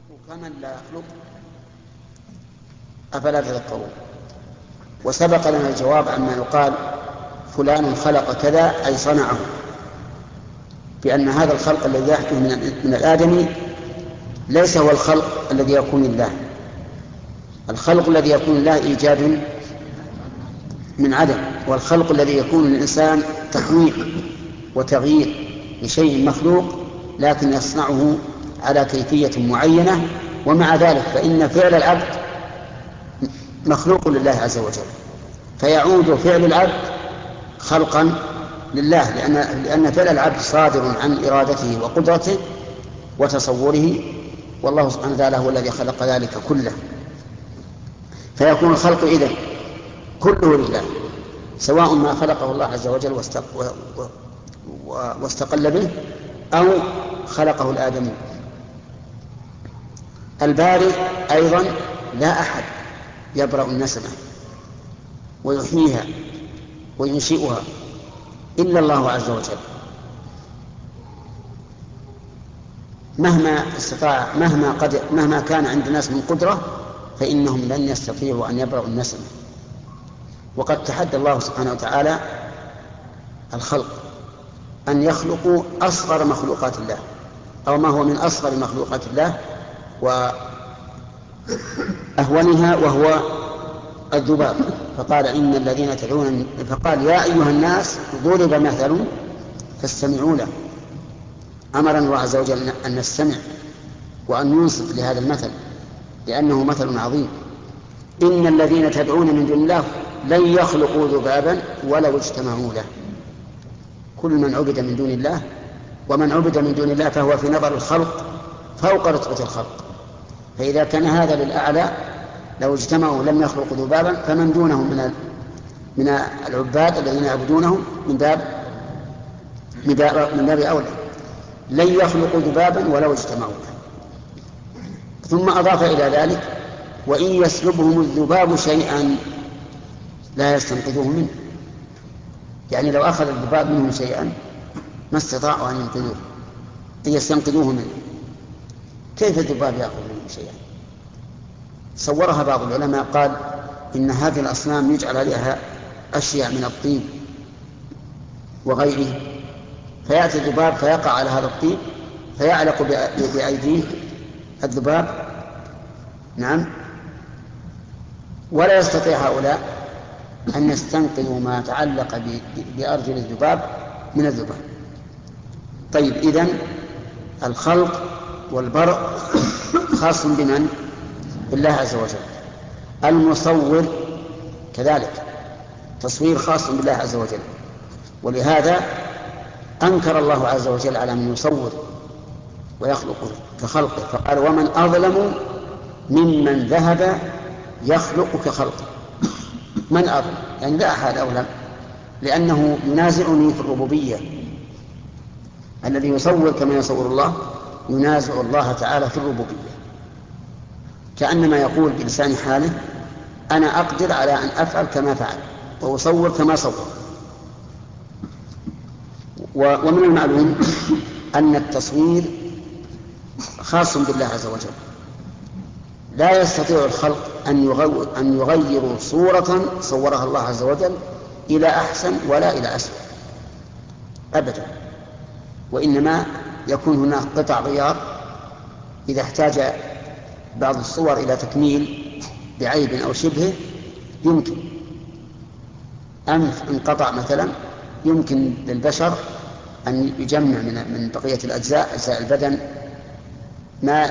كمن لا يخلق أفلا تذكرون. وسبق لنا الجواب عما يقال فلان خلق كذا أي صنعه، بأن هذا الخلق الذي يحدث من الآدمي ليس هو الخلق الذي يكون لله. الخلق الذي يكون لله إيجاد من عدم، والخلق الذي يكون للإنسان تحويل وتغيير لشيء مخلوق لكن يصنعه على كيفية معينة. ومع ذلك فإن فعل العبد مخلوق لله عز وجل، فيعود فعل العبد خلقا لله، لأن فعل العبد صادر عن إرادته وقدرته وتصوره، والله سبحانه وتعالى هو الذي خلق ذلك كله. فيكون الخلق إذن كله لله، سواء ما خلقه الله عز وجل واستقل به أو خلقه الآدمي. البارئ أيضا لا أحد يبرأ النسمة ويحييها وينشئها إلا الله عز وجل، مهما استطاع مهما كان عند الناس من قدرة فإنهم لن يستطيعوا أن يبرأوا النسمة. وقد تحدى الله سبحانه وتعالى الخلق أن يخلقوا أصغر مخلوقات الله أو ما هو من أصغر مخلوقات الله وأهونها، وهو الذباب. فقال إن الذين تدعون، فقال يا أيها الناس ضرب مثل فاستمعوا له. أمر الله عز وجل أن نستمع وأن ننصت لهذا المثل لأنه مثل عظيم. إن الذين تدعون من دون الله لن يخلقوا ذبابا ولو اجتمعوا له. كل من عبد من دون الله، ومن عبد من دون الله فهو في نظر الخلق فوق رتبة الخلق. فإذا كان هذا للأعلى لو اجتمعوا لم يخلقوا ذبابا، فمن دونهم من العباد الذين يعبدونهم من باب أولى. لن يخلقوا ذبابا ولو اجتمعوا له. ثم أضاف إلى ذلك وإن يسلبهم الذباب شيئا لا يستنقذوه منه. يعني لو أخذ الذباب منهم شيئا ما استطاعوا أن يستنقذوه منه. كيف الذباب يأخذ منهم شيئا؟ صورها بعض العلماء قال إن هذه الأصنام يجعل عليها أشياء من الطين وغيره، فيأتي الذباب فيقع على هذا الطين فيعلق بأيديه الذباب، نعم، ولا يستطيع هؤلاء أن يستنقذوا ما تعلق بأرجل الذباب من الذباب. طيب، إذن الخلق والبرء خاص بمن؟ بالله عز وجل. المصور كذلك تصوير خاص بالله عز وجل، ولهذا أنكر الله عز وجل على من يصور ويخلق كخلقه، فقال ومن أظلم ممن ذهب يخلق كخلقه. من أظلم؟ يعني لا أحد أظلم، لأنه ينازعني في الربوبية. الذي يصور كما يصور الله ينازع الله تعالى في الربوبية، كأنما يقول بلسان حاله أنا أقدر على أن أفعل كما فعل وأصور كما صور. ومن المعلوم أن التصوير خاص بالله عز وجل. لا يستطيع الخلق أن يغيروا صورة صورها الله عز وجل إلى أحسن ولا إلى أسوأ أبدا، وإنما يكون هناك قطع غيار إذا احتاج بعض الصور إلى تكميل بعيب أو شبهه يمكن. أنف انقطع مثلا يمكن للبشر أن يجمع من بقية أجزاء البدن ما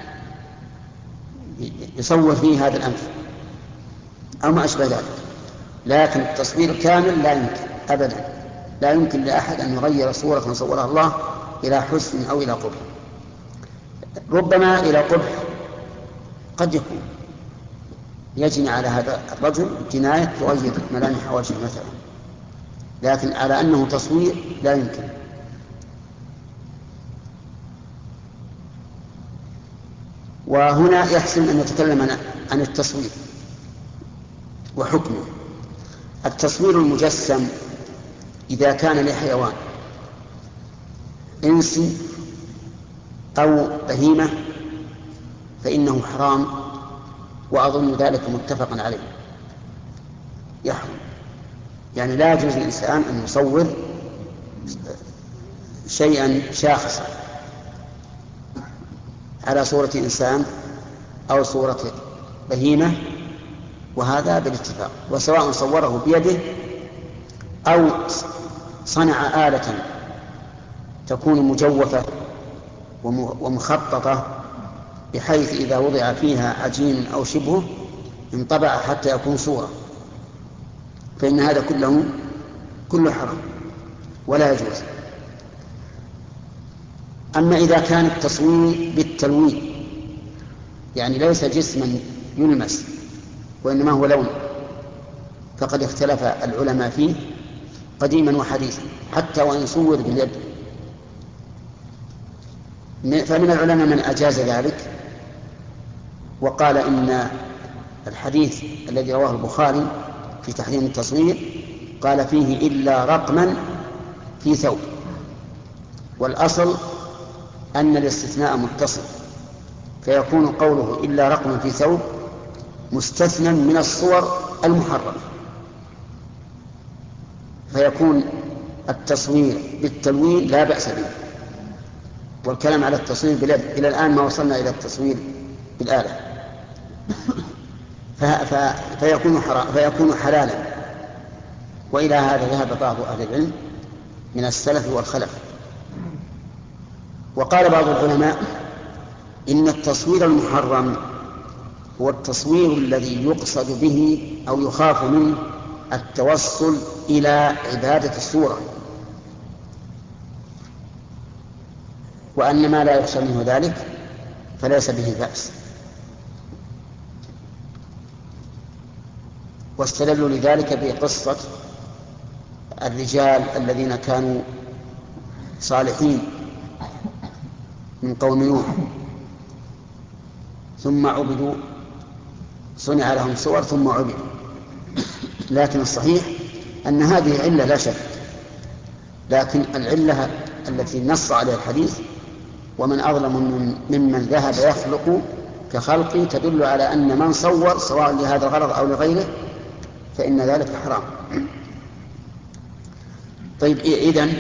يصور فيه هذا الأنف أو ما أشبه ذلك، لكن التصوير الكامل لا يمكن أبدا. لا يمكن لأحد أن يغير صورة صورها الله إلى حسن أو إلى قبح. ربما إلى قبح قد يكون يجني على هذا الرجل جناية تغير ملامح وجهه مثلا، لكن على أنه تصوير لا يمكن. وهنا يحسن أن نتكلم عن التصوير وحكمه. التصوير المجسم إذا كان لحيوان إنسي أو بهيمة فإنه حرام، وأظن ذلك متفقا عليه، يحرم. يعني لا يجوز للإنسان أن يصور شيئا شاخصا على صورة إنسان أو صورة بهيمة، وهذا بالاتفاق، وسواء صوره بيده أو صنع آلة تكون مجوفة ومخططة بحيث إذا وضع فيها عجين أو شبهه انطبع حتى يكون صورة، فإن هذا كله حرام ولا يجوز. أما إذا كان التصوير بالتلوين، يعني ليس جسما يلمس وإنما هو لون، فقد اختلف العلماء فيه قديما وحديثا، حتى وإن صور باليد. فمن العلماء من أجاز ذلك وقال إن الحديث الذي رواه البخاري في تحريم التصوير قال فيه إلا رقما في ثوب، والأصل أن الاستثناء متصل، فيكون قوله إلا رقما في ثوب مستثنى من الصور المحرمة، فيكون التصوير بالتلوين لا بأس به، والكلام على التصوير باليد. إلى الآن ما وصلنا إلى التصوير بالآلة، فيكون حلالا. وإلى هذا ذهب بعض أهل العلم من السلف والخلف. وقال بعض العلماء إن التصوير المحرم هو التصوير الذي يقصد به أو يخاف منه التوصل إلى عبادة الصورة، وأن ما لا يخشى منه ذلك فليس به بأس. واستدلوا لذلك بقصة الرجال الذين كانوا صالحين من قوم نوح ثم عبدوا، صنع لهم صور ثم عبدوا. لكن الصحيح أن هذه علة لا شك، لكن العلة التي نص عليها الحديث ومن أظلم ممن ذهب يخلق كخلقي تدل على أن من صور سواء لهذا الغرض أو لغيره فإن ذلك حرام. طيب إذن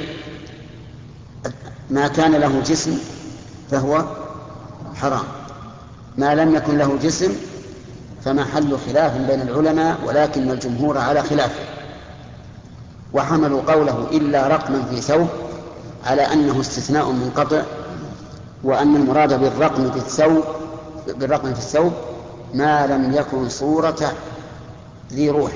ما كان له جسم فهو حرام، ما لم يكن له جسم فمحل خلاف بين العلماء، ولكن الجمهور على خلافه، وحملوا قوله إلا رقما في ثوب على أنه استثناء منقطع، وأن المراد بالرقم في الثوب ما لم يكن صورة ذي روح.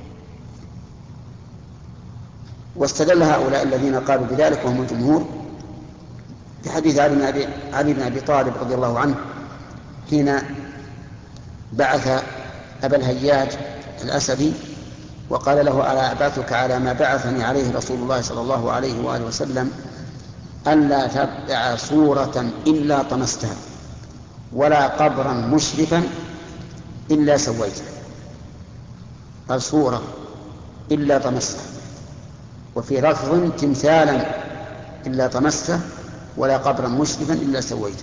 واستدل هؤلاء الذين قالوا بذلك وهم الجمهور بحديث علي بن أبي طالب رضي الله عنه حين بعث أبا الهياج الأسدي وقال له ألا أبعثك على ما بعثني عليه رسول الله صلى الله عليه وآله وسلم ألا تبع صورة إلا طمستها ولا قبرا مشرفا إلا سويته. قال صورة إلا طمستها، وفي لفظ تمثالا إلا طمسته ولا قبرا مشرفا إلا سويته.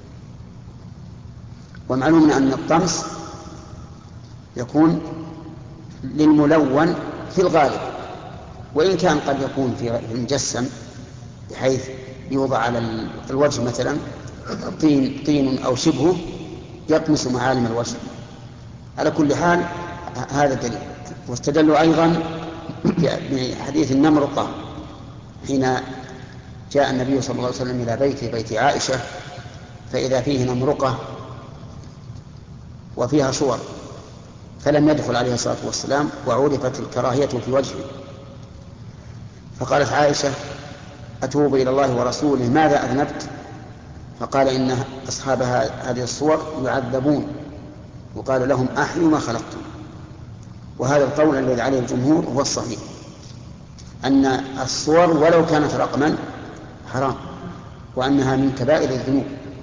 ومعلوم أن الطمس يكون للملون في الغالب، وإن كان قد يكون في المجسم بحيث يوضع على الوجه مثلا طين أو شبهه يطمس معالم الوجه. على كل حال هذا دليل. واستدلوا أيضا بحديث النمرقة حين جاء النبي صلى الله عليه وسلم إلى بيت عائشة فإذا فيه نمرقة وفيها صور، فلم يدخل عليه الصلاة والسلام وعرفت الكراهية في وجهه، فقالت عائشة أتوب إلى الله ورسوله ماذا أذنبت؟ فقال إن أصحاب هذه الصور يعذبون، وقال لهم أحيوا ما خلقتم. وهذا القول الذي عليه الجمهور هو الصحيح، أن الصور ولو كانت رقما حرام، وأنها من كبائر الذنوب.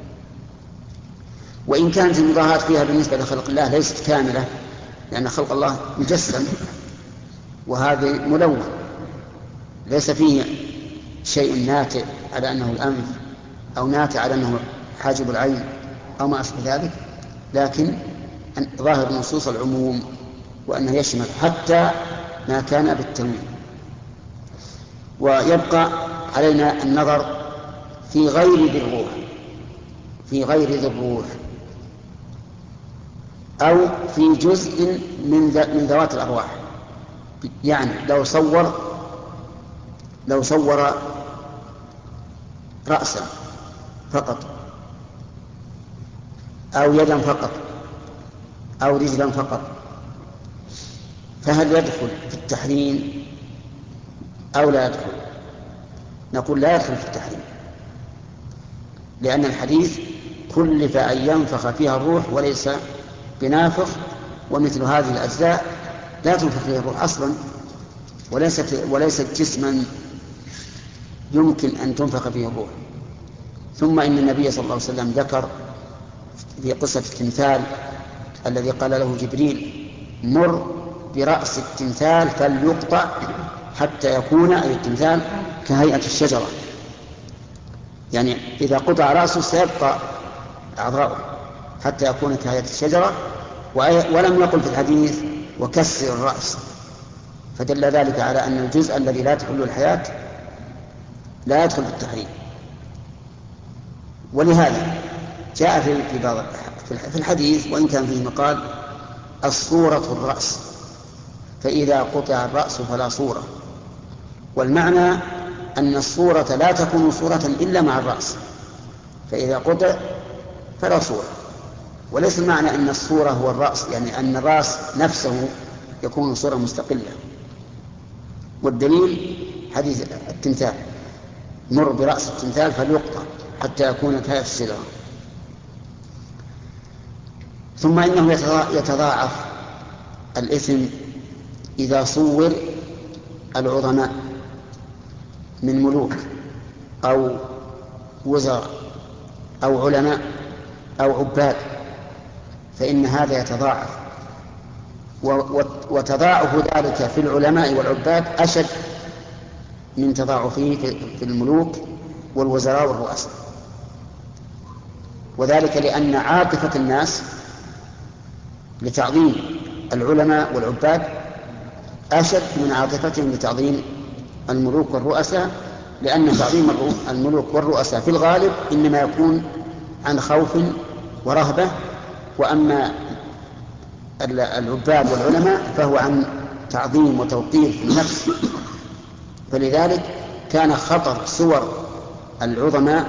وإن كانت المضاهات فيها بالنسبة لخلق الله ليست كاملة، لأن خلق الله مجسم وهذا ملون ليس فيه شيء ناتئ على أنه الأنف أو ناتئ على أنه حاجب العين أو ما أشبه ذلك، لكن ظاهر النصوص العموم وأنه يشمل حتى ما كان بالتنوين. ويبقى علينا النظر في غير ذي الروح، في غير ذي الروح أو في جزء من ذوات الأرواح. يعني لو صور رأسا فقط أو يدا فقط أو رجلا فقط، فهل يدخل في التحريم أو لا يدخل؟ نقول لا يدخل في التحريم، لأن الحديث كلف أن ينفخ فيها الروح وليس بنافخ، ومثل هذه الأجزاء لا تنفخ فيها الروح أصلا، وليست جسما يمكن أن تنفخ فيه الروح. ثم إن النبي صلى الله عليه وسلم ذكر في قصة التمثال الذي قال له جبريل: مر برأس التمثال فليقطع حتى يكون أي التمثال كهيئة الشجرة، يعني إذا قطع رأسه سيبقى أعضاؤه حتى يكون كهيئة الشجرة. ولم يقل في الحديث وكسر الرأس، فدل ذلك على أن الجزء الذي لا تحل الحياة لا يدخل في التحريم. ولهذا جاء في الحديث وإن كان فيه مقال: الصورة الرأس، فإذا قطع الرأس فلا صورة. والمعنى أن الصورة لا تكون صورة إلا مع الرأس، فإذا قطع فلا صورة. وليس المعنى أن الصورة هو الرأس، يعني أن الرأس نفسه يكون صورة مستقلة. والدليل حديث التمثال: مر برأس التمثال فليقطع حتى يكون كهيئة الشجرة. ثم إنه يتضاعف الإثم إذا صور العظماء من ملوك أو وزراء أو علماء أو عباد، فإن هذا يتضاعف، وتضاعف ذلك في العلماء والعباد أشد من تضاعفه في الملوك والوزراء والرؤساء. وذلك لأن عاطفة الناس لتعظيم العلماء والعباد أشد من عاطفتهم لتعظيم الملوك والرؤساء، لأن تعظيم الملوك والرؤساء في الغالب إنما يكون عن خوف ورهبة، وأما العباد والعلماء فهو عن تعظيم وتوقير في النفس. فلذلك كان خطر صور العظماء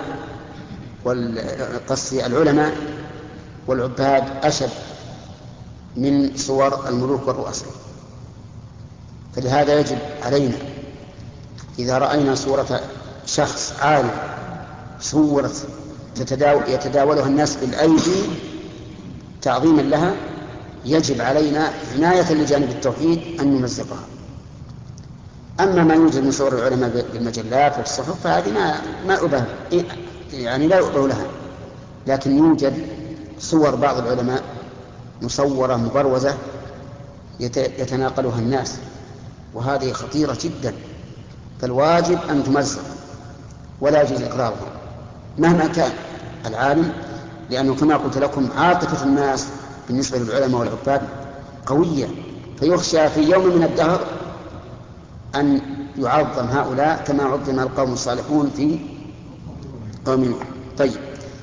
العلماء والعباد أشد من صور الملوك والرؤساء. فلهذا يجب علينا إذا رأينا صورة شخص عالم صورة يتداولها الناس بالأيدي تعظيما لها، يجب علينا عناية لجانب التوحيد أن نمزقها. أما ما يوجد من صور العلماء بالمجلات والصحف فهذه ما أبه، يعني لا يؤبه لها، لكن يوجد صور بعض العلماء مصورة مبروزة يتناقلها الناس، وهذه خطيرة جدا، فالواجب أن تمزق ولا يجوز إقرارها مهما كان العالم، لأنه كما قلت لكم عاطفة الناس بالنسبة للعلماء والعباد قوية، فيخشى في يوم من الدهر أن يعظم هؤلاء كما عظم القوم الصالحون في قوم نوح. طيب،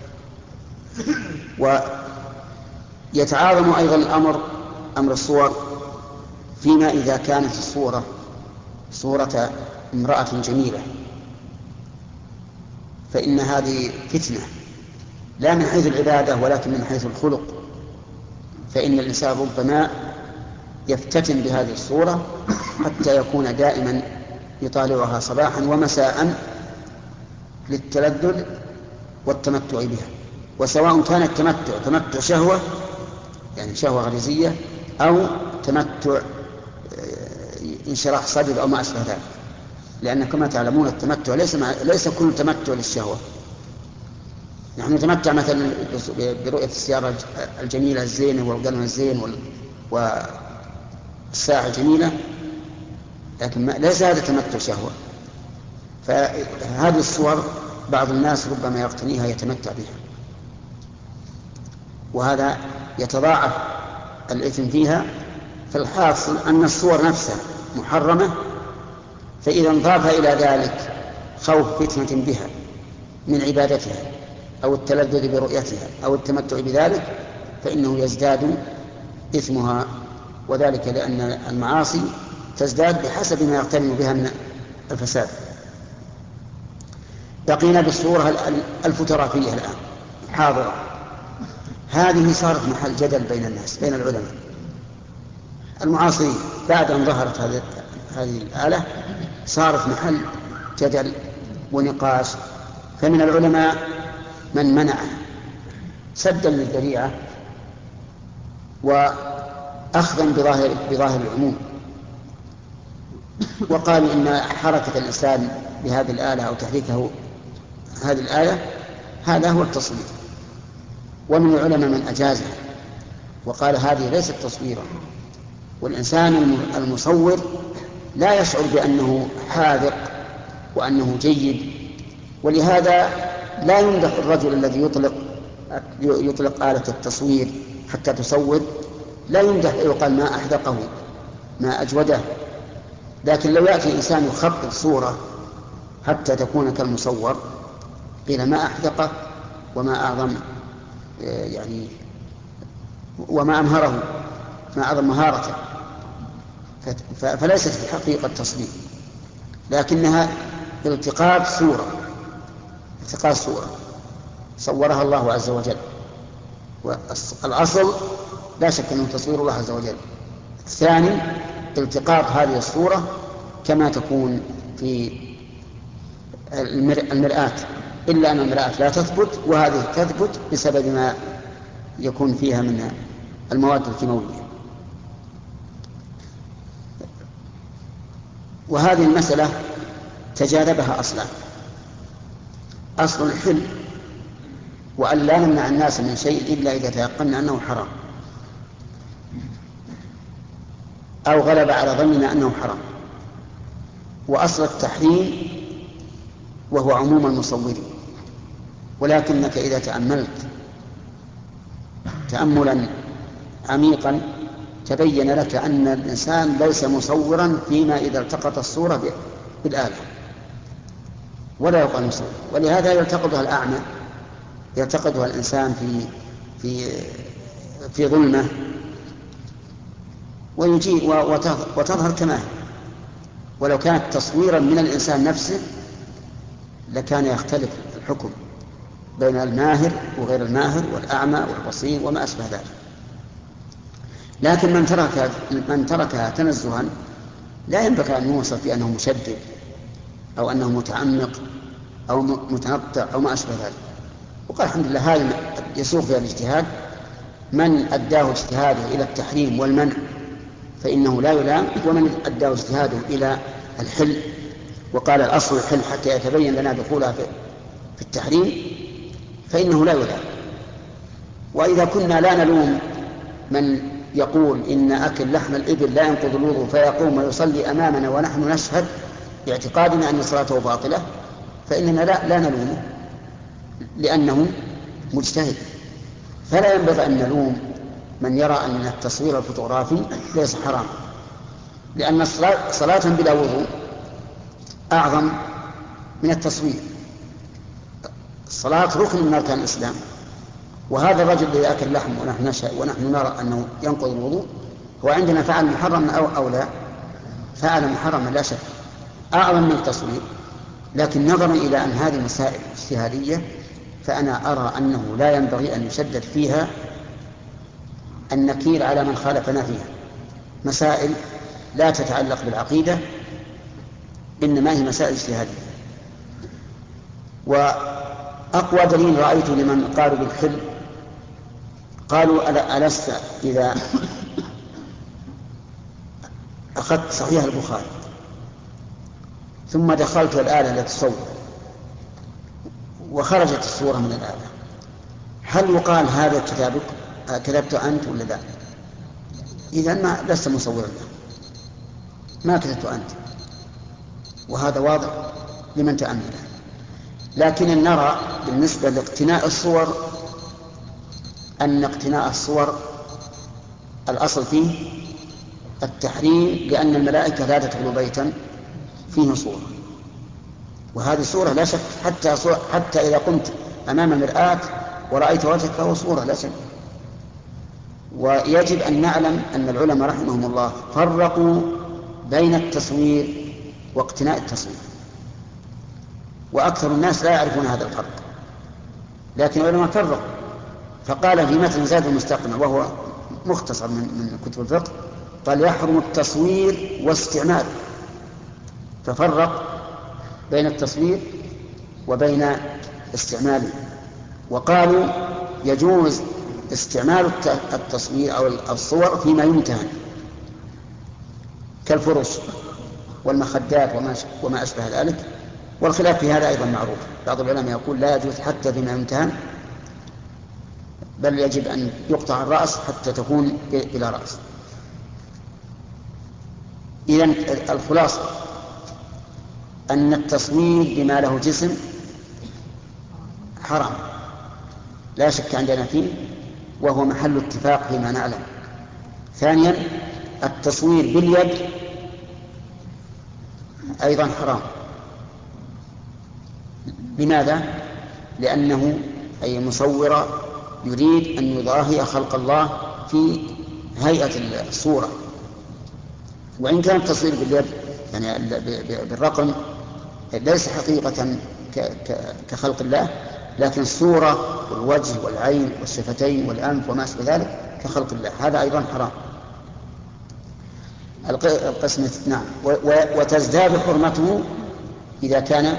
ويتعاظم أيضا أمر الصور فيما إذا كانت الصورة صورة امرأة جميلة، فإن هذه فتنة لا من حيث العبادة ولكن من حيث الخلق، فإن الإنسان ربما يفتتن بهذه الصورة حتى يكون دائما يطالعها صباحا ومساء للتلذذ والتمتع بها، وسواء كان التمتع تمتع شهوة يعني شهوة غريزية أو تمتع انشراح صدر أو ما أشبه ذلك، لأن كما تعلمون التمتع ليس كل تمتع للشهوة. نحن نتمتع مثلا برؤية السيارة الجميلة الزينة والقلم الزين والساعة الجميلة، لكن ليس هذا تمتع شهوة. فهذه الصور بعض الناس ربما يقتنيها يتمتع بها. وهذا يتضاعف الإثم فيها. فالحاصل أن الصور نفسها محرمة، فإذا انضاف إلى ذلك خوف فتنة بها من عبادتها أو التلذذ برؤيتها أو التمتع بذلك فإنه يزداد إثمها، وذلك لأن المعاصي تزداد بحسب ما يقترن بها من الفساد. بقينا بالصورة الفوتوغرافية الآن حاضرة. هذه صارت محل جدل بين الناس، بين العلماء المعاصرين. بعد أن ظهرت هذه الآلة صارت محل جدل ونقاش. فمن العلماء من منعه سدا للذريعة وأخذا بظاهر العموم، وقالوا إن حركة الإنسان بهذه الآلة أو تحريكه هذه الآلة هذا هو التصوير. ومن العلماء من أجازها وقال هذه ليست تصويرا، والإنسان المصور لا يشعر بأنه حاذق وأنه جيد، ولهذا لا يمدح الرجل الذي يطلق آلة التصوير حتى تصور، لا يمدح يقال ما أحذقه ما أجوده. لكن لو يأتي إنسان يخطط صورة حتى تكون كالمصور قيل ما أحذقه وما أعظم يعني وما أمهره، ما أعظم مهارته. فليست في حقيقة تصوير، لكنها التقاط صورة صورها الله عز وجل. والأصل لا شك أنه تصوير الله عز وجل. الثاني التقاط هذه الصورة كما تكون في المرآة، إلا أن المرآة لا تثبت، وهذه تثبت بسبب ما يكون فيها من المواد الكيماوية. وهذه المسألة تجاربها أصلا أصل الحل، وأن لا نمنع الناس من شيء إلا إذا تيقنا أنه حرام أو غلب على ظننا أنه حرام. وأصل التحريم وهو عموم المصورين، ولكنك إذا تأملت تأملا عميقا تبين لك أن الإنسان ليس مصورا فيما إذا التقط الصورة بالآلة، ولا يقال مصور. ولهذا يلتقطها الأعمى، يلتقطها الإنسان في ظلمة ويجي وتظهر كما هي. ولو كانت تصويرا من الإنسان نفسه لكان يختلف الحكم بين الماهر وغير الماهر والأعمى والبصير وما أشبه ذلك. لكن من تركها تنزها لا ينبغي أن يوصف بأنه مشدد أو أنه متعمق أو متنطع أو ما أشبه ذلك. وقال الحمد لله هذا يسوق فيها الاجتهاد. من أداه اجتهاده إلى التحريم والمنع فإنه لا يلام، ومن أداه اجتهاده إلى الحل وقال الأصل الحل حتى يتبين لنا دخولها في التحريم فإنه لا يلام. وإذا كنا لا نلوم من يقول إن أكل لحم الإبل لا ينقض الوضوء فيقوم ويصلي أمامنا ونحن نشهد باعتقادنا أن صلاته باطلة، فإننا لا نلومه لأنه مجتهد. فلا ينبغي أن نلوم من يرى أن التصوير الفوتوغرافي ليس حرام، لأن صلاة بلا وضوء أعظم من التصوير. الصلاة ركن من أركان الإسلام، وهذا الرجل الذي أكل لحم ونحن نرى أنه ينقض الوضوء هو عندنا فعل محرم أو لا، فعل محرم لا شك أعظم من التصوير. لكن نظرا إلى أن هذه مسائل اجتهادية فأنا أرى أنه لا ينبغي أن يشدد فيها النكير على من خالفنا فيها. مسائل لا تتعلق بالعقيدة، إنما هي مسائل اجتهادية. وأقوى دليل رأيته لمن قالوا بالحل قالوا ألست إذا أخذت صحيح البخاري ثم دخلت الآلة التي تصور وخرجت الصورة من الآلة، هل يقال هذا كتابك كتبت أنت ولا لا؟ إذن ما لست مصورا له، ما كتبت أنت، وهذا واضح لمن تأمله. لكن نرى بالنسبة لاقتناء الصور أن اقتناء الصور الأصل فيه التحريم، لأن الملائكة لا تدخل بيتا فيه صورة، وهذه صورة لا شك، حتى إذا قمت أمام المرآة ورأيت وجهك فهو صورة لا شك. ويجب أن نعلم أن العلماء رحمهم الله فرقوا بين التصوير واقتناء التصوير، وأكثر الناس لا يعرفون هذا الفرق، لكن العلماء فرقوا. فقال في متن زاد المستقنع وهو مختصر من كتب الفقه، قال يحرم التصوير واستعماله، ففرق بين التصوير وبين استعماله. وقالوا يجوز استعمال التصوير أو الصور فيما يمتهن كالفرش والمخدات وما أشبه ذلك، والخلاف في هذا أيضا معروف. بعض العلماء يقول لا يجوز حتى فيما يمتهن، بل يجب أن يقطع الرأس حتى تكون بلا رأس. إذن الخلاصة أن التصوير بما له جسم حرام لا شك عندنا فيه، وهو محل اتفاق فيما نعلم. ثانيا التصوير باليد أيضا حرام. لماذا؟ لأنه أي مصور يريد أن يضاهي خلق الله في هيئة الصورة، وإن كان التصوير باليد يعني بالرقم ليس حقيقة كخلق الله، لكن الصورة والوجه والعين والشفتين والأنف وما أشبه ذلك كخلق الله، هذا أيضا حرام. القسم نعم. وتزداد حرمته إذا كان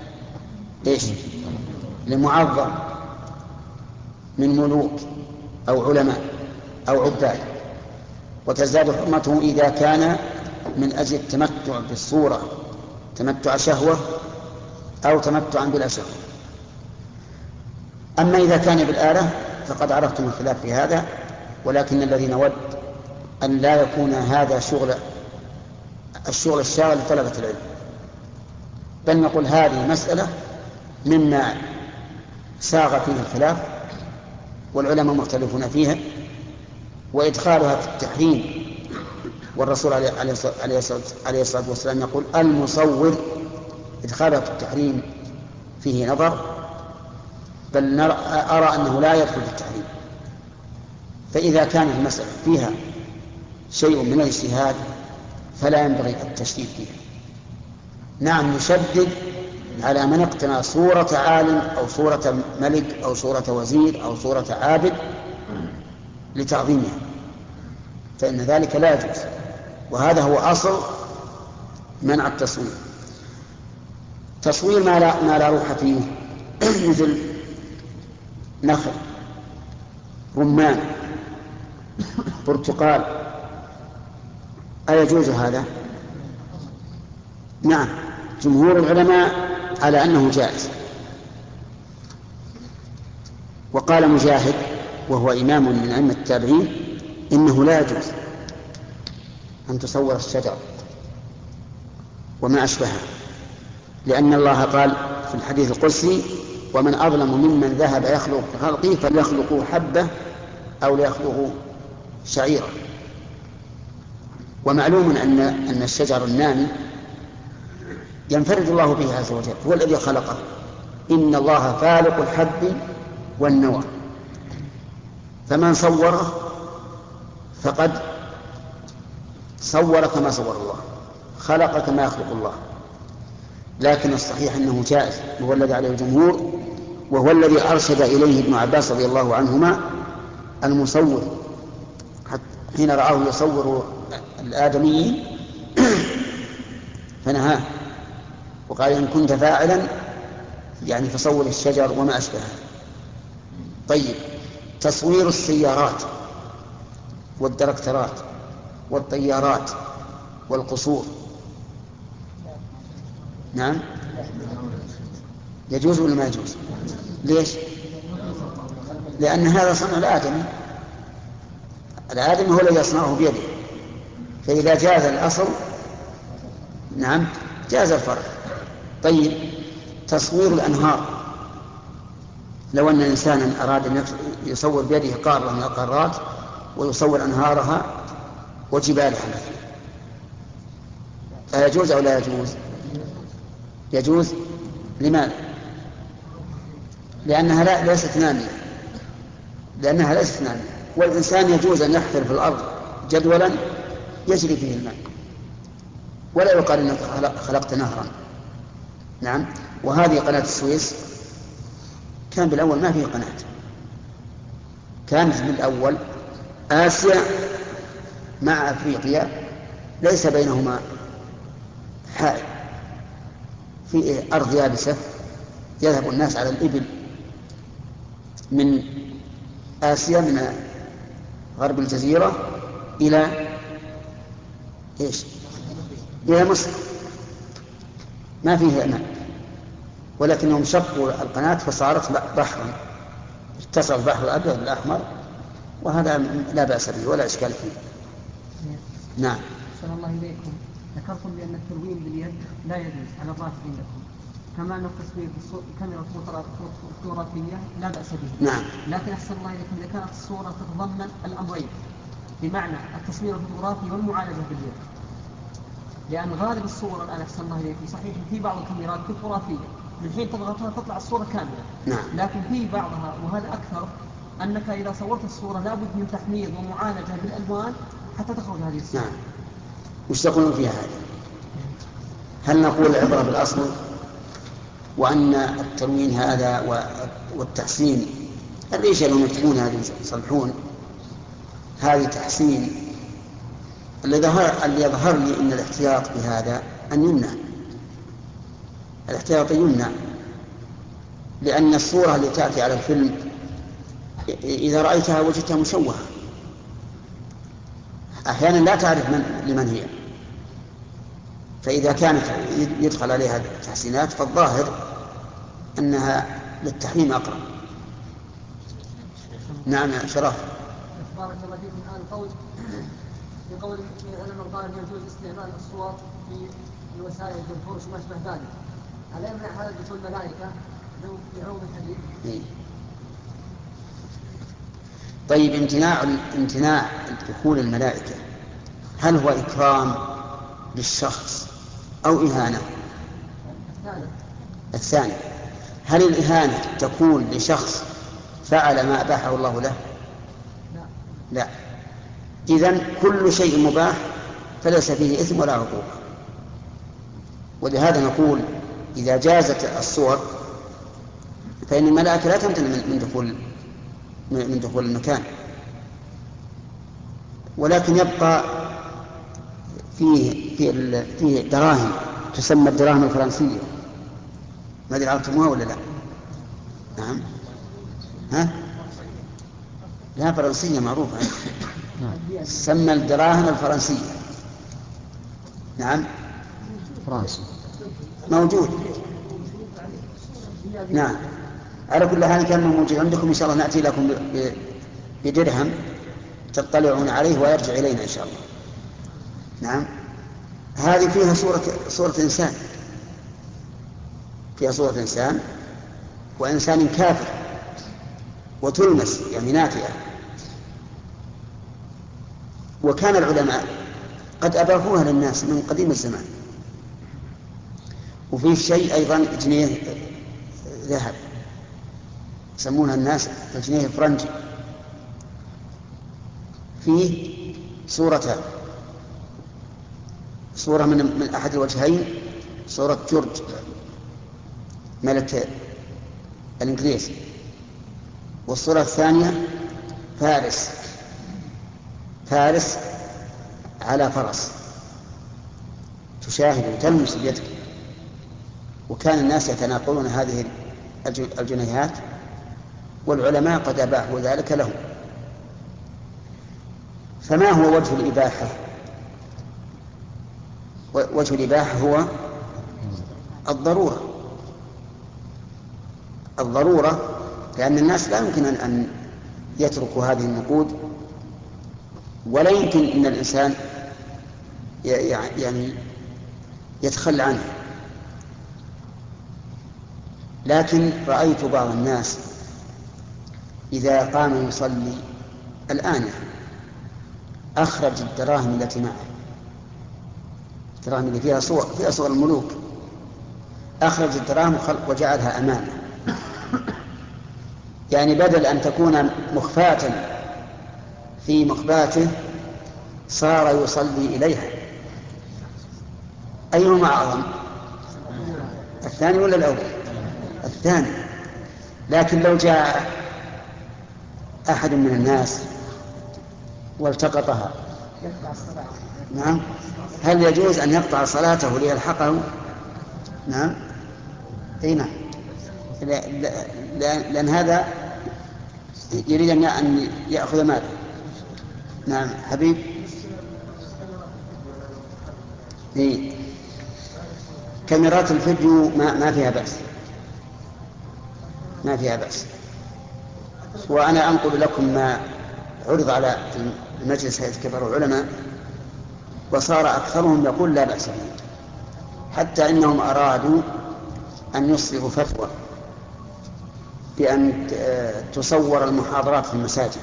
لمعظم من ملوك أو علماء أو عباد، وتزداد حرمته إذا كان من أجل التمتع بالصورة، تمتع شهوة أو تمتعا بلا شهوة. أما إذا كان بالآلة فقد عرفتم الخلاف في هذا، ولكن الذي نود أن لا يكون هذا الشغل الشاغل لطلبة العلم، بل نقول هذه مسألة مما ساغ فيه الخلاف والعلماء مختلفون فيها، وإدخالها في التحريم. والرسول عليه الصلاة والسلام يقول المصور إدخالها في التحريم فيه نظر، بل أرى أنه لا يدخل في التحريم. فإذا كانت المسألة فيها شيء من الاجتهاد فلا ينبغي التشديد فيها. نعم نشدد على من اقتنى صورة عالم أو صورة ملك أو صورة وزير أو صورة عابد لتعظيمها، فإن ذلك لا يجوز، وهذا هو أصل منع التصوير. تصوير ما لا روح فيه مثل نخل، رمان، برتقال، أيجوز هذا؟ نعم، جمهور العلماء على أنه جائز. وقال مجاهد وهو إمام من أئمة التابعين إنه لا يجوز أن تصور الشجر وما أشبهه، لأن الله قال في الحديث القدسي ومن أظلم ممن ذهب يخلق كخلقه فليخلقوا حبة أو ليخلقوا شعيرا. ومعلوم أن الشجر النامي ينفرد الله به عز وجل، هو الذي خلقه، إن الله فالق الحب والنوى، فمن صوره فقد صور كما صور الله، خلق كما يخلق الله. لكن الصحيح أنه جائز، وهو الذي عليه الجمهور، وهو الذي أرشد إليه ابن عباس رضي الله عنهما المصور حين رآه يصور الآدميين فنهاه وقال إن كنت فاعلا يعني فصور الشجر وما أشبهه. طيب، تصوير السيارات والدركترات والطيارات والقصور نعم يجوز ولا ما يجوز؟ ليش؟ لأن هذا صنع الآدمي هو الذي يصنعه بيده، فإذا جاز الأصل نعم جاز الفرع. طيب، تصوير الأنهار لو أن إنسانا أراد أن يصور بيده قارة من القارات ويصور أنهارها وجبالها مثلا، أيجوز أو لا يجوز؟ يجوز. لماذا؟ لأنها ليست نامية. والإنسان يجوز أن يحفر في الأرض جدولا يجري فيه الماء ولا يقال أنك خلقت نهرا. نعم. وهذه قناة السويس كان بالأول ما فيه قناة، كانت بالأول آسيا مع أفريقيا ليس بينهما حائل، في أرض يابسة يذهب الناس على الإبل من آسيا من غرب الجزيرة إلى إلى مصر، ما فيه ماء، ولكنهم شقوا القناة فصارت بحرا، اتصل البحر الأبيض بالأحمر، وهذا لا بأس به ولا إشكال فيه. نعم. أحسن الله إليكم. ذكرتم بأن التلوين باليد لا يجوز على الراجح عندكم، كما أن التصوير بالكاميرا الفوتوغرافية لا بأس به. نعم. لكن أحسن الله إليكم إذا كانت الصورة تتضمن الأمرين، بمعنى التصوير الفوتوغرافي والمعالجة باليد، لأن غالب الصور الآن أحسن الله إليكم صحيح في بعض الكاميرات فوتوغرافية من حين تضغطها تطلع الصورة كاملة. نعم. لكن في بعضها وهذا أكثر أنك إذا صورت الصورة لابد من تحميض ومعالجة بالألوان حتى تخرج هذه الصورة. نعم. وش تقولون فيها هذا؟ هل نقول العبرة بالأصل وأن التلوين هذا والتحسين الريشة اللي يكتبون هذه يصلحون هذه تحسين؟ اللي يظهر لي أن الاحتياط بهذا أن يمنع، الاحتياط يمنع، لأن الصورة اللي تأتي على الفيلم إذا رأيتها وجدتها مشوهة، أحيانا لا تعرف لمن هي، فإذا كانت يدخل عليها التحسينات فالظاهر أنها للتحريم أقرب. نعم يا شرف. بارك الله فيكم. هذا القول بقول العلماء قال يجوز استعمال الصور في الوسائل والفرش وما أشبه ذلك، هل يمنع هذا دخول الملائكة لعموم الحديث؟ طيب امتناع دخول الملائكة هل هو إكرام للشخص أو إهانة؟ الثاني. هل الإهانة تكون لشخص فعل ما أباحه الله له؟ لا. إذن كل شيء مباح فليس فيه إثم ولا عقوبة. ولهذا نقول إذا جازت الصور فإن الملائكة لا تمتنع من دخول المكان، ولكن يبقى فيه دراهم تسمى الدراهم الفرنسية، ما أدري عرفتموها ولا لا؟ نعم. ها؟ لا فرنسية معروفة، تسمى الدراهم الفرنسية. نعم. فرنسي موجود. نعم. على كل حال كان موجود عندكم إن شاء الله نأتي لكم بدرهم تطلعون عليه ويرجع إلينا إن شاء الله. نعم. هذه فيها صورة إنسان، فيها صورة إنسان وإنسان كافر وتلمس يعني ناتئة، وكان العلماء قد أباحوها للناس من قديم الزمان. وفيه شيء أيضا جنيه ذهب يسمونها الناس الجنيه الفرنجي، فيه صورتان، صورة من أحد الوجهين صورة جورج ملك الإنجليز، والصورة الثانية فارس على فرس تشاهد وتلمس بيدك. وكان الناس يتناقلون هذه الجنيهات والعلماء قد أباحوا ذلك لهم. فما هو وجه الإباحة؟ وجه الإباحة هو الضرورة، لأن الناس لا يمكن أن يتركوا هذه النقود، ولا يمكن أن الإنسان يعني يتخلى عنها. لكن رأيت بعض الناس إذا قام يصلي الآن أخرج الدراهم التي معه، الدراهم اللي فيها صور الملوك، أخرج الدراهم وجعلها أمامه، يعني بدل أن تكون مخفاة في مخباته صار يصلي إليها. أيهما أعظم، الثاني ولا الأول؟ الثاني. لكن لو جاء أحد من الناس والتقطها، نعم، هل يجوز أن يقطع صلاته ليلحقه؟ نعم، أي نعم، لأن هذا يريد أن يأخذ ماله. نعم حبيب. إيه؟ كاميرات الفيديو ما فيها بأس، ما فيها بأس. وأنا أنقل لكم ما عرض على المجلس هيئة كبار العلماء وصار أكثرهم يقول لا بأس به، حتى إنهم أرادوا أن يصدروا فتوى بأن تصور المحاضرات في المساجد،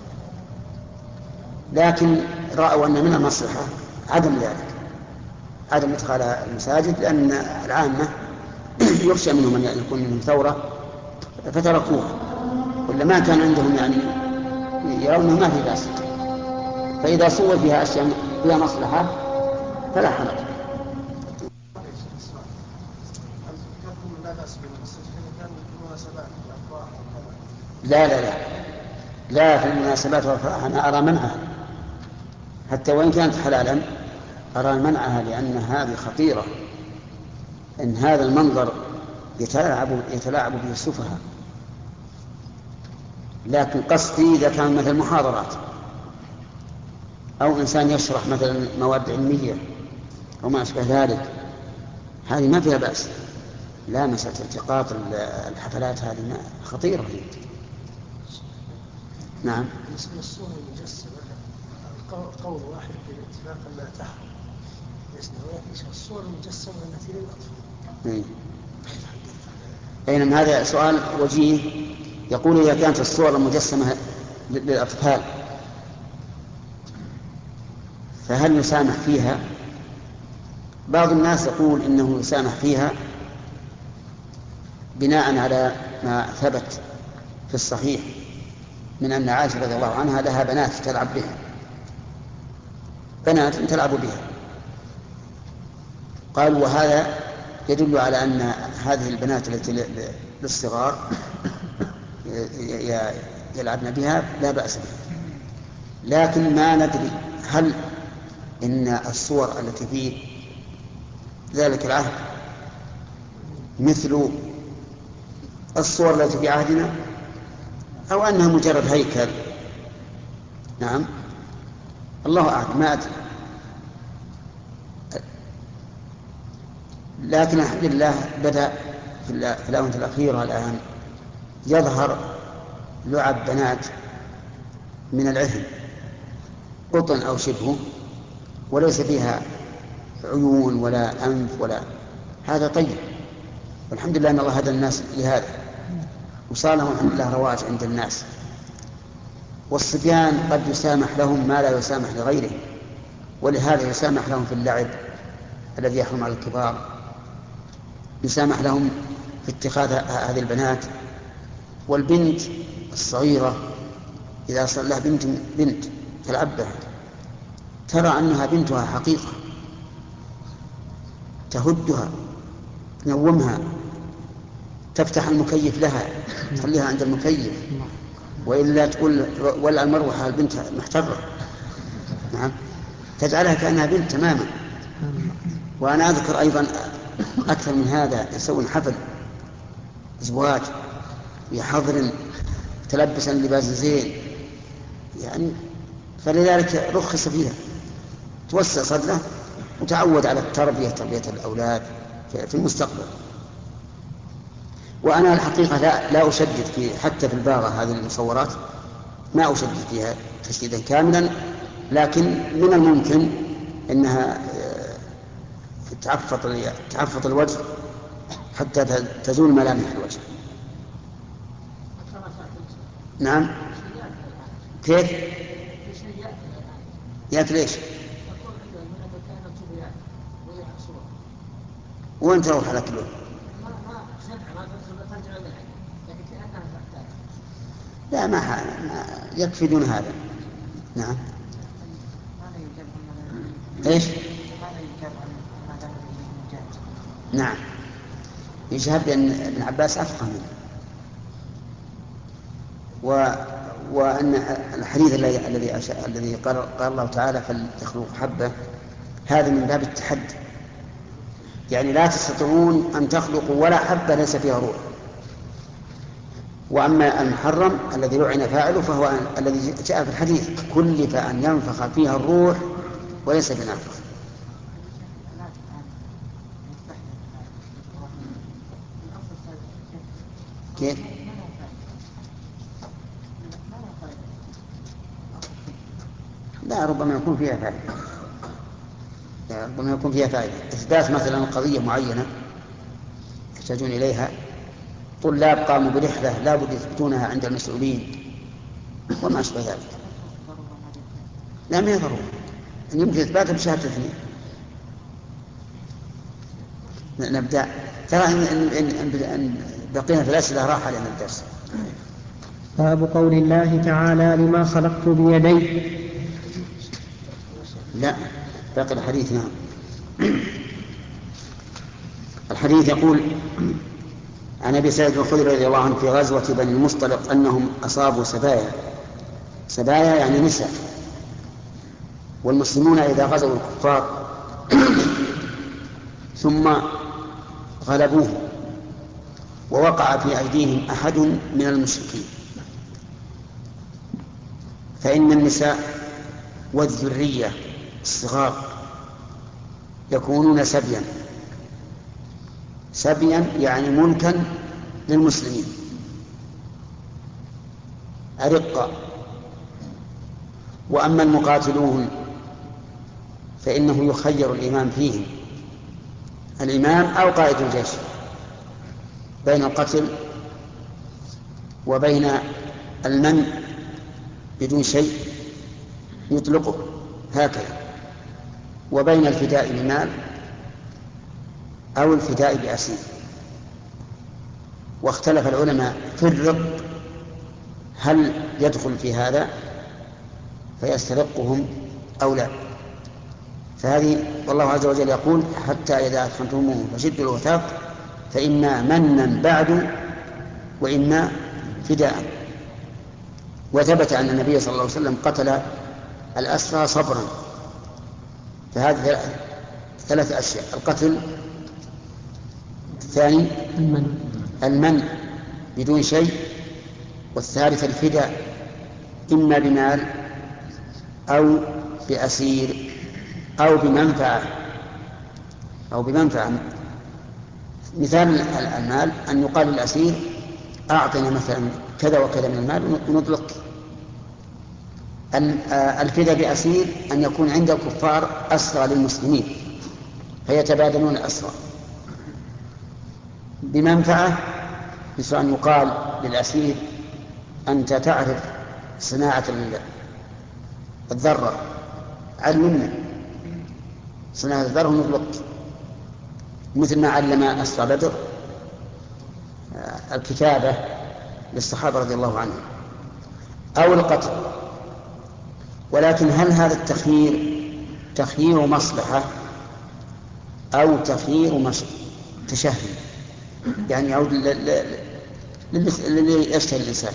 لكن رأوا أن من المصلحة عدم ذلك، عدم إدخال المساجد، لأن العامة يخشى منهم أن يكون منهم ثورة فتركوه، ولا ما كان عندهم يعني يرونه ما في بأس. فإذا صور فيها أشياء فيها مصلحة فلا حرج. لا لا لا لا، في المناسبات والأفراح أنا أرى منعها، حتى وإن كانت حلالا أرى منعها، لأن هذه خطيرة، إن هذا المنظر يتلاعب به السفهاء. لكن قصدي إذا كان مثل محاضرات أو إنسان يشرح مثلا مواد علمية أو ما أشبه ذلك، هذه ما فيها بأس. لا، مسألة التقاط الحفلات هذه خطيرة هي. نعم. بالنسبة للصورة المجسمة قول واحد بالاتفاق أنها تحرم، ليش الصورة المجسمة التي للأطفال؟ أينما هذا سؤال وجيه. يقول إذا كانت الصور المجسمة للأطفال فهل يسامح فيها؟ بعض الناس يقول إنه يسامح فيها بناء على ما ثبت في الصحيح من أن عائشة رضي الله عنها لها بنات تلعب بها، بنات تلعب بها. قالوا وهذا يدل على أن هذه البنات التي للصغار يلعبن بها لا بأس بها. لكن ما ندري هل إن الصور التي في ذلك العهد مثل الصور التي في عهدنا أو أنها مجرد هيكل. نعم، الله أعلم، ما أدري. لكن الحمد لله بدأ في الآونة الأخيرة الآن يظهر لعب بنات من العهن، قطن أو شبهه، وليس فيها عيون ولا أنف ولا، هذا طيب، والحمد لله أن الله هدى الناس لهذا، وصار لهم الحمد لله رواج عند الناس. والصبيان قد يسامح لهم ما لا يسامح لغيرهم، ولهذا يسامح لهم في اللعب الذي يحرم على الكبار، يسامح لهم في اتخاذ هذه البنات. والبنت الصغيرة إذا صار لها بنت تلعب بها ترى أنها بنتها حقيقة، تهدها، تنومها، تفتح المكيف لها، تخليها عند المكيف، وإلا تقول ولع المروحة البنت محترة. نعم، تجعلها كأنها بنت تماما. وأنا أذكر أيضا أكثر من هذا، يسوون حفل زواج بحضر تلبسا لباس زين يعني، فلذلك رخص فيها، توسع صدره وتعود على تربية الأولاد في المستقبل. وأنا الحقيقة لا أشدد في حتى في الباغة هذه المصورات، ما أشدد فيها تشديدا كاملا، لكن من الممكن أنها تعفط الوجه حتى تزول ملامح الوجه. نعم. كيف؟ يأتي ليش؟ وين تروح على كله؟ لا ما يكفي دون هذا. نعم. ايش؟ نعم يجاب لأن ابن عباس أفقه منه، وأن الحديث الذي قال الله تعالى فلتخلق حبة، هذا من باب التحدي، يعني لا تستطيعون أن تخلقوا ولا حبة ليس فيها روح. وأما المحرم الذي لعن فاعله فهو الذي جاء في الحديث كلف أن ينفخ فيها الروح وليس بنافخ. كيف؟ لا ربما يكون فيها فائدة، ربما يكون فيها فائدة. إثبات مثلا قضية معينة يحتاجون إليها، طلاب قاموا برحلة لا بد يثبتونها عند المسؤولين وما أشبه ذلك. لا ما يضرون أن يمكن إثباتها بشهادة اثنين. نبدأ ترى إن بقينا في الأسئلة راح علينا الدرس. باب قول الله تعالى لما خلقت بيدي. لا باقي الحديث. نعم. الحديث يقول عن أبي سعيد الخدري رضي الله عنه في غزوة بني المصطلق أنهم أصابوا سبايا يعني نساء، والمسلمون إذا غزوا الكفار ثم غلبوهم ووقع في أيديهم أحد من المشركين فإن النساء والذرية الصغار يكونون سبيا يعني ملكا للمسلمين أرقا. وأما المقاتلون فإنه يخير الإمام فيهم، الإمام أو قائد الجيش، بين القتل وبين المنع بدون شيء يطلقه هكذا، وبين الفداء بمال أو الفداء بأسير. واختلف العلماء في الرق هل يدخل في هذا فيسترقهم أو لا. فهذه والله عز وجل يقول حتى إذا أثخنتموهم فشدوا الوثاق فإما منا بعد وإما فداء. وثبت أن النبي صلى الله عليه وسلم قتل الأسرى صبرا. فهذه 3 أشياء: القتل، الثاني المنع بدون شيء، والثالث الفداء إما بمال أو بأسير أو بمنفعة. مثال المال أن يقال للأسير أعطنا مثلا كذا وكذا من المال ونطلق. الفداء بأسير أن يكون عند الكفار أسرى للمسلمين فيتبادلون الأسرى. بمنفعة مثل أن يقال للأسير أنت تعرف صناعة الذرة، علمنا صناعة الذرة ونطلق، مثل ما علم أسرى بدر الكتابة للصحابة رضي الله عنهم، أو القتل. ولكن هل هذا التخيير تخيير مصلحة أو تخيير تشهي، يعني يعود للي يشتهي الإنسان؟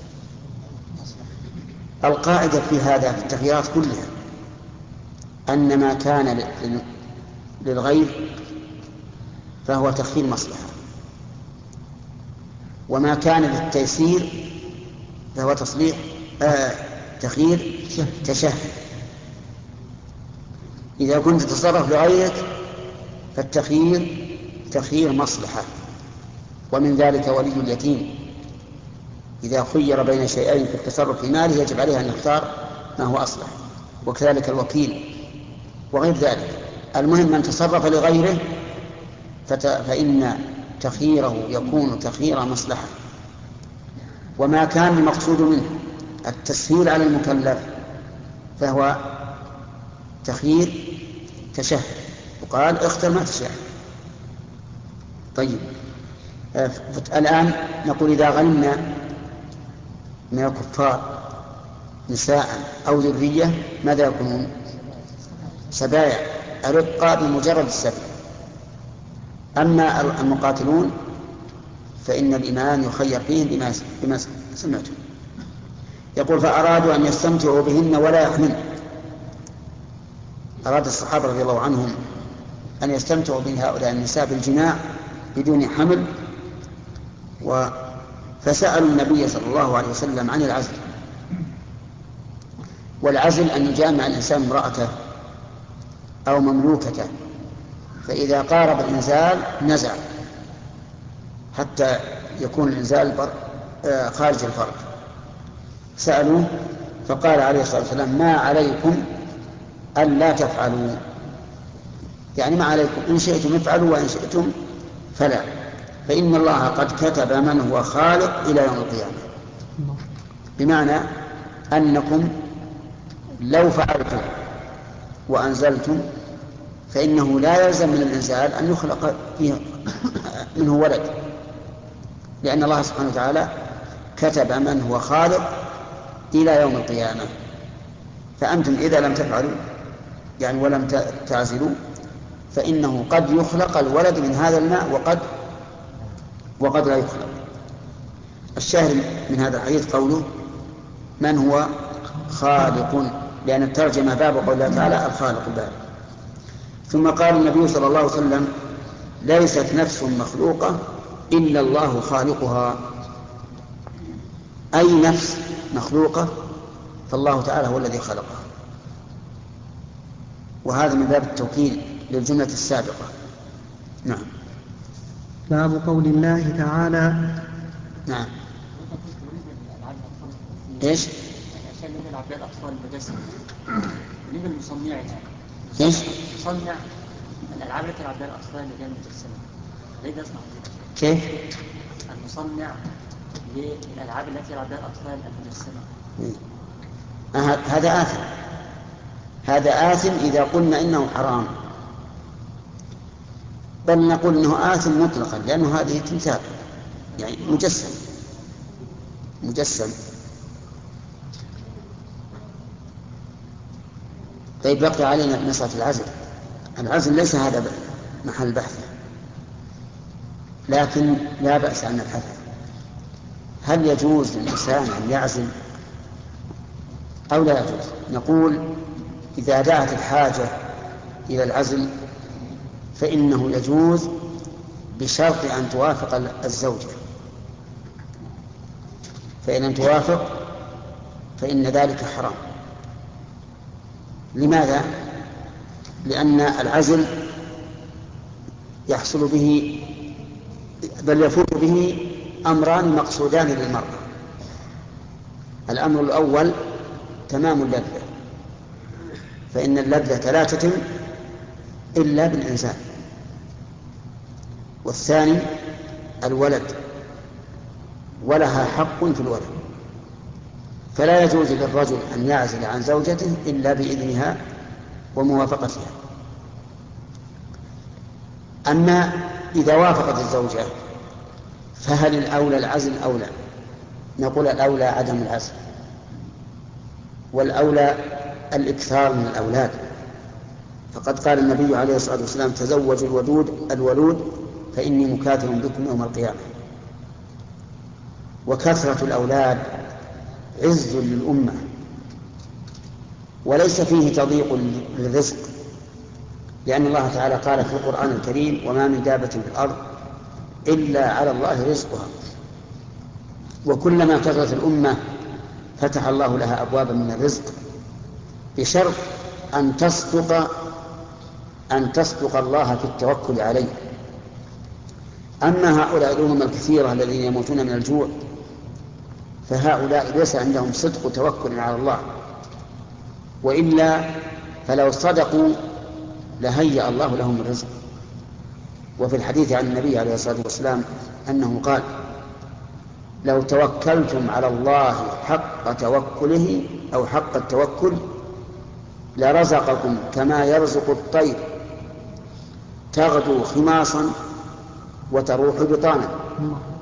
القاعدة في هذا في التخييرات كلها أن ما كان للغير فهو تخيير مصلحة، وما كان للتيسير فهو تخيير تشهي. إذا كنت تتصرف لغيرك فالتخيير تخيير مصلحة. ومن ذلك ولي اليتيم إذا خير بين شيئين في التصرف في ماله يجب عليه أن يختار ما هو أصلح، وكذلك الوكيل وغير ذلك. المهم من تصرف لغيره فإن تخييره يكون تخيير مصلحة. وما كان المقصود منه التسهيل على المكلف فهو تخيير تشهد، وقال اختر ما تشاء. طيب الآن نقول إذا غنمنا من الكفار نساء أو ذرية ماذا يكونون؟ سبايا أرقى بمجرد السبي. أما المقاتلون فإن الإمام يخير فيهم بما سمعتم. يقول فأرادوا أن يستمتعوا بهن ولا يحملن. أراد الصحابة رضي الله عنهم أن يستمتعوا بهؤلاء النساء بالجماع بدون حمل، فسألوا النبي صلى الله عليه وسلم عن العزل. والعزل أن يجامع الإنسان امرأته أو مملوكته، فإذا قارب الإنزال نزع حتى يكون الإنزال خارج الفرج. سألوه فقال عليه الصلاة والسلام ما عليكم ألا تفعلوا، يعني ما عليكم، إن شئتم افعلوا وإن شئتم فلا، فإن الله قد كتب من هو خالق إلى يوم القيامة. بمعنى أنكم لو فعلتم وأنزلتم فإنه لا يلزم من الإنزال أن يخلق منه ولد، لأن الله سبحانه وتعالى كتب من هو خالق إلى يوم القيامة. فأنتم إذا لم تفعلوا يعني ولم تعزلوا فإنه قد يخلق الولد من هذا الماء وقد لا يخلق. الشاهد من هذا الحديث قوله من هو خالق، لأن الترجمة باب قول الله تعالى الخالق البارئ. ثم قال النبي صلى الله عليه وسلم ليست نفس مخلوقة إلا الله خالقها. أي نفس مخلوقة فالله تعالى هو الذي خلقها، وهذا من باب التوكيل للجملة السابقة. نعم. باب قول الله تعالى. نعم. ايش؟ عشان نلعب بها الأطفال المجسمة نيجي المصنع ايش؟ يصنع الألعاب التي يلعب بها الأطفال اللي هي المجسمة، ليه يصنع كيف؟ المصنع للألعاب التي يلعب بها الأطفال المجسمة. هذا آثم، هذا آثم إذا قلنا إنه حرام، بل نقول إنه آثم مطلقا، لأنه هذه تمثال يعني مجسم. طيب بقي علينا مسألة العزل. العزل ليس هذا محل بحث، لكن لا بأس أن نبحث. هل يجوز للإنسان أن يعزل أو لا يجوز؟ نقول إذا دعت الحاجة إلى العزل فإنه يجوز بشرط أن توافق الزوجة، فإن لم توافق فإن ذلك حرام. لماذا؟ لأن العزل يحصل به بل يفوت به أمران مقصودان للمرأة. الأمر الأول تمام اللذة، فإن اللذة لا تتم إلا بالإنزال. والثاني الولد، ولها حق في الولد، فلا يجوز للرجل أن يعزل عن زوجته إلا بإذنها وموافقتها. أما إذا وافقت الزوجة فهل الأولى العزل أو لا؟ نقول الأولى عدم العزل، والأولى الإكثار من الأولاد، فقد قال النبي عليه الصلاة والسلام تزوجوا الولود فإني مكاثر بكم يوم القيامة. وكثرة الأولاد عز للأمة، وليس فيه تضييق للرزق، لأن الله تعالى قال في القرآن الكريم وما من دابة في الأرض إلا على الله رزقها. وكلما كثرت الأمة فتح الله لها أبوابا من الرزق بشرط أن تصدق الله في التوكل عليه. أما هؤلاء الأمم الكثيرة الذين يموتون من الجوع فهؤلاء ليس عندهم صدق توكل على الله، وإلا فلو صدقوا لهيأ الله لهم الرزق. وفي الحديث عن النبي عليه الصلاة والسلام أنه قال لو توكلتم على الله حق توكله أو حق التوكل لرزقكم كما يرزق الطير تغدو خماصا وتروح بطانا.